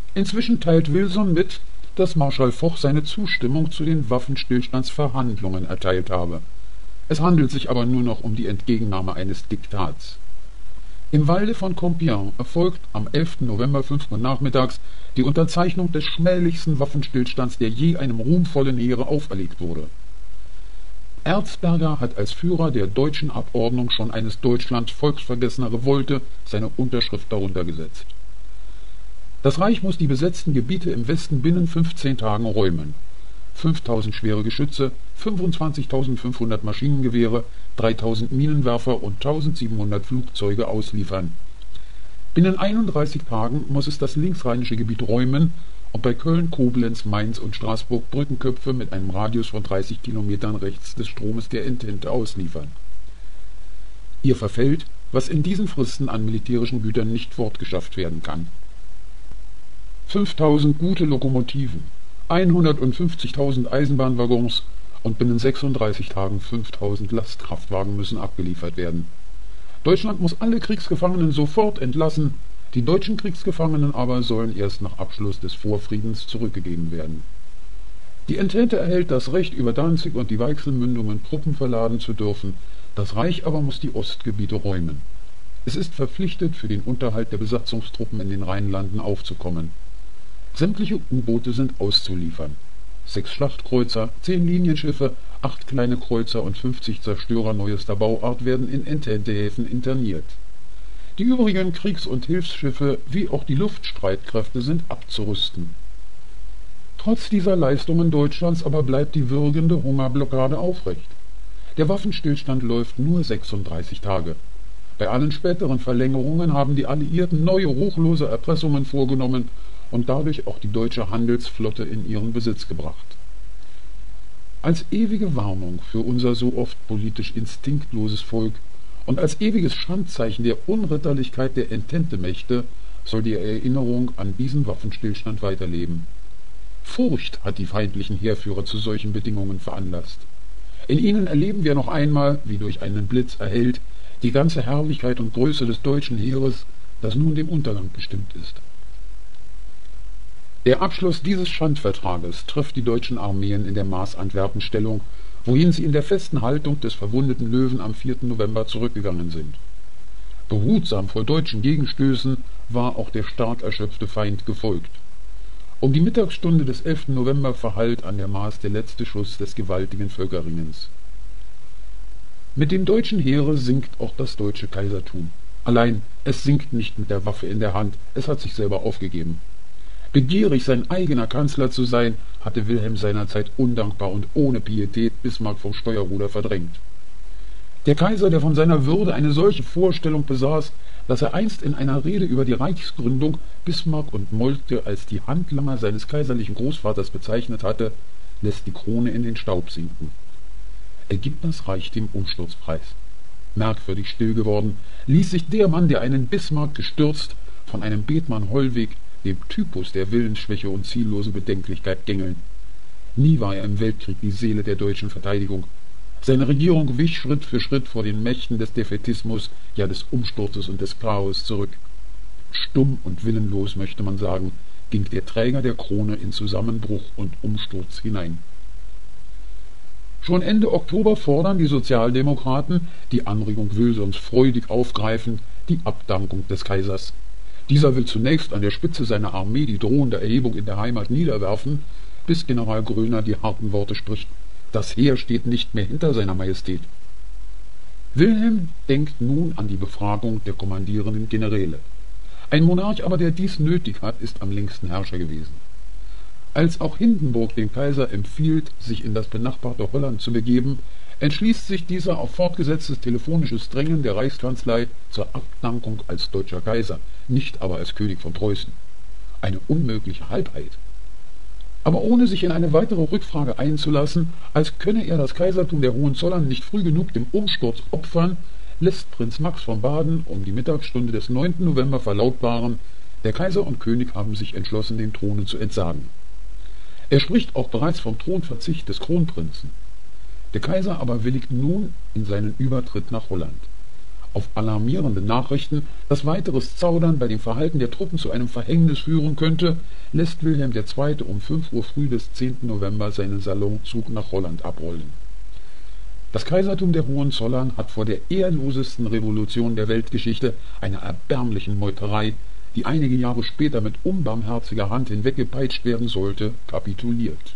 Inzwischen teilt Wilson mit, dass Marschall Foch seine Zustimmung zu den Waffenstillstandsverhandlungen erteilt habe. Es handelt sich aber nur noch um die Entgegennahme eines Diktats. Im Walde von Compiègne erfolgt am 11. November 5 Uhr nachmittags die Unterzeichnung des schmählichsten Waffenstillstands, der je einem ruhmvollen Heere auferlegt wurde. Erzberger hat als Führer der deutschen Abordnung schon eines Deutschlands volksvergessener Revolte seine Unterschrift darunter gesetzt. Das Reich muss die besetzten Gebiete im Westen binnen 15 Tagen räumen. 5.000 schwere Geschütze, 25.500 Maschinengewehre, 3.000 Minenwerfer und 1.700 Flugzeuge ausliefern. Binnen 31 Tagen muss es das linksrheinische Gebiet räumen und bei Köln, Koblenz, Mainz und Straßburg Brückenköpfe mit einem Radius von 30 Kilometern rechts des Stromes der Entente ausliefern. Ihr verfällt, was in diesen Fristen an militärischen Gütern nicht fortgeschafft werden kann. 5.000 gute Lokomotiven, 150.000 Eisenbahnwaggons und binnen 36 Tagen 5.000 Lastkraftwagen müssen abgeliefert werden. Deutschland muss alle Kriegsgefangenen sofort entlassen, die deutschen Kriegsgefangenen aber sollen erst nach Abschluss des Vorfriedens zurückgegeben werden. Die Entente erhält das Recht, über Danzig und die Weichselmündungen Truppen verladen zu dürfen, das Reich aber muss die Ostgebiete räumen. Es ist verpflichtet, für den Unterhalt der Besatzungstruppen in den Rheinlanden aufzukommen. Sämtliche U-Boote sind auszuliefern. 6 Schlachtkreuzer, 10 Linienschiffe, 8 kleine Kreuzer und 50 Zerstörer neuester Bauart werden in Ententehäfen interniert. Die übrigen Kriegs- und Hilfsschiffe wie auch die Luftstreitkräfte sind abzurüsten. Trotz dieser Leistungen Deutschlands aber bleibt die würgende Hungerblockade aufrecht. Der Waffenstillstand läuft nur 36 Tage. Bei allen späteren Verlängerungen haben die Alliierten neue ruchlose Erpressungen vorgenommen und dadurch auch die deutsche Handelsflotte in ihren Besitz gebracht. Als ewige Warnung für unser so oft politisch instinktloses Volk und als ewiges Schandzeichen der Unritterlichkeit der Ententemächte soll die Erinnerung an diesen Waffenstillstand weiterleben. Furcht hat die feindlichen Heerführer zu solchen Bedingungen veranlasst. In ihnen erleben wir noch einmal, wie durch einen Blitz erhellt, die ganze Herrlichkeit und Größe des deutschen Heeres, das nun dem Untergang bestimmt ist. Der Abschluss dieses Schandvertrages trifft die deutschen Armeen in der Maas-Antwerpen-Stellung, wohin sie in der festen Haltung des verwundeten Löwen am 4. November zurückgegangen sind. Behutsam vor deutschen Gegenstößen war auch der stark erschöpfte Feind gefolgt. Um die Mittagsstunde des 11. November verhallt an der Maas der letzte Schuss des gewaltigen Völkerringens. Mit dem deutschen Heere sinkt auch das deutsche Kaisertum. Allein, es sinkt nicht mit der Waffe in der Hand, es hat sich selber aufgegeben. Begierig, sein eigener Kanzler zu sein, hatte Wilhelm seinerzeit undankbar und ohne Pietät Bismarck vom Steuerruder verdrängt. Der Kaiser, der von seiner Würde eine solche Vorstellung besaß, dass er einst in einer Rede über die Reichsgründung Bismarck und Moltke als die Handlanger seines kaiserlichen Großvaters bezeichnet hatte, lässt die Krone in den Staub sinken. Er gibt das Reich dem Umsturz preis. Merkwürdig still geworden, ließ sich der Mann, der einen Bismarck gestürzt, von einem Bethmann Hollweg, dem Typus der Willensschwäche und ziellosen Bedenklichkeit, gängeln. Nie war er im Weltkrieg die Seele der deutschen Verteidigung. Seine Regierung wich Schritt für Schritt vor den Mächten des Defätismus, ja des Umsturzes und des Chaos zurück. Stumm und willenlos, möchte man sagen, ging der Träger der Krone in Zusammenbruch und Umsturz hinein. Schon Ende Oktober fordern die Sozialdemokraten, die Anregung Wilsons freudig aufgreifend, die Abdankung des Kaisers. Dieser will zunächst an der Spitze seiner Armee die drohende Erhebung in der Heimat niederwerfen, bis General Groener die harten Worte spricht: Das Heer steht nicht mehr hinter seiner Majestät. Wilhelm denkt nun an die Befragung der kommandierenden Generäle. Ein Monarch aber, der dies nötig hat, ist am längsten Herrscher gewesen. Als auch Hindenburg dem Kaiser empfiehlt, sich in das benachbarte Holland zu begeben, entschließt sich dieser auf fortgesetztes telefonisches Drängen der Reichskanzlei zur Abdankung als deutscher Kaiser, nicht aber als König von Preußen. Eine unmögliche Halbheit. Aber ohne sich in eine weitere Rückfrage einzulassen, als könne er das Kaisertum der Hohenzollern nicht früh genug dem Umsturz opfern, lässt Prinz Max von Baden um die Mittagsstunde des 9. November verlautbaren, der Kaiser und König haben sich entschlossen, den Thronen zu entsagen. Er spricht auch bereits vom Thronverzicht des Kronprinzen. Der Kaiser aber willigt nun in seinen Übertritt nach Holland. Auf alarmierende Nachrichten, dass weiteres Zaudern bei dem Verhalten der Truppen zu einem Verhängnis führen könnte, lässt Wilhelm II. Um 5 Uhr früh des 10. November seinen Salonzug nach Holland abrollen. Das Kaisertum der Hohenzollern hat vor der ehrlosesten Revolution der Weltgeschichte, einer erbärmlichen Meuterei, die einige Jahre später mit unbarmherziger Hand hinweggepeitscht werden sollte, kapituliert.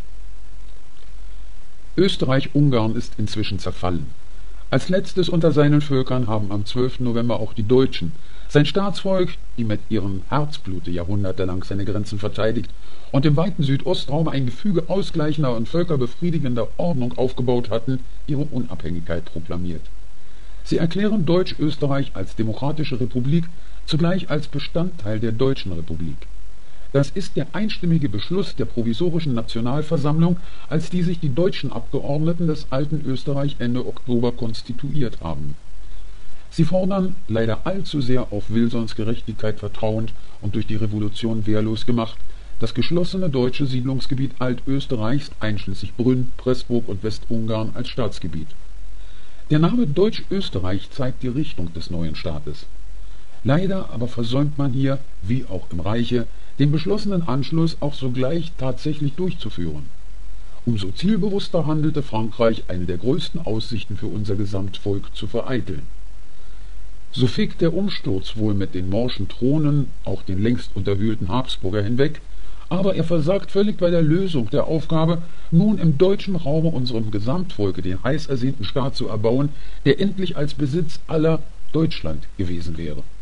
Österreich-Ungarn ist inzwischen zerfallen. Als letztes unter seinen Völkern haben am 12. November auch die Deutschen, sein Staatsvolk, die mit ihrem Herzblute jahrhundertelang seine Grenzen verteidigt und im weiten Südostraum ein Gefüge ausgleichender und völkerbefriedigender Ordnung aufgebaut hatten, ihre Unabhängigkeit proklamiert. Sie erklären Deutsch-Österreich als demokratische Republik, zugleich als Bestandteil der Deutschen Republik. Das ist der einstimmige Beschluss der provisorischen Nationalversammlung, als die sich die deutschen Abgeordneten des alten Österreich Ende Oktober konstituiert haben. Sie fordern, leider allzu sehr auf Wilsons Gerechtigkeit vertrauend und durch die Revolution wehrlos gemacht, das geschlossene deutsche Siedlungsgebiet Altösterreichs einschließlich Brünn, Pressburg und Westungarn als Staatsgebiet. Der Name Deutsch-Österreich zeigt die Richtung des neuen Staates. Leider aber versäumt man hier, wie auch im Reiche, den beschlossenen Anschluss auch sogleich tatsächlich durchzuführen. Umso zielbewusster handelte Frankreich, eine der größten Aussichten für unser Gesamtvolk zu vereiteln. So fegt der Umsturz wohl mit den morschen Thronen auch den längst unterwühlten Habsburger hinweg, aber er versagt völlig bei der Lösung der Aufgabe, nun im deutschen Raume unserem Gesamtvolke den heiß ersehnten Staat zu erbauen, der endlich als Besitz aller Deutschland gewesen wäre.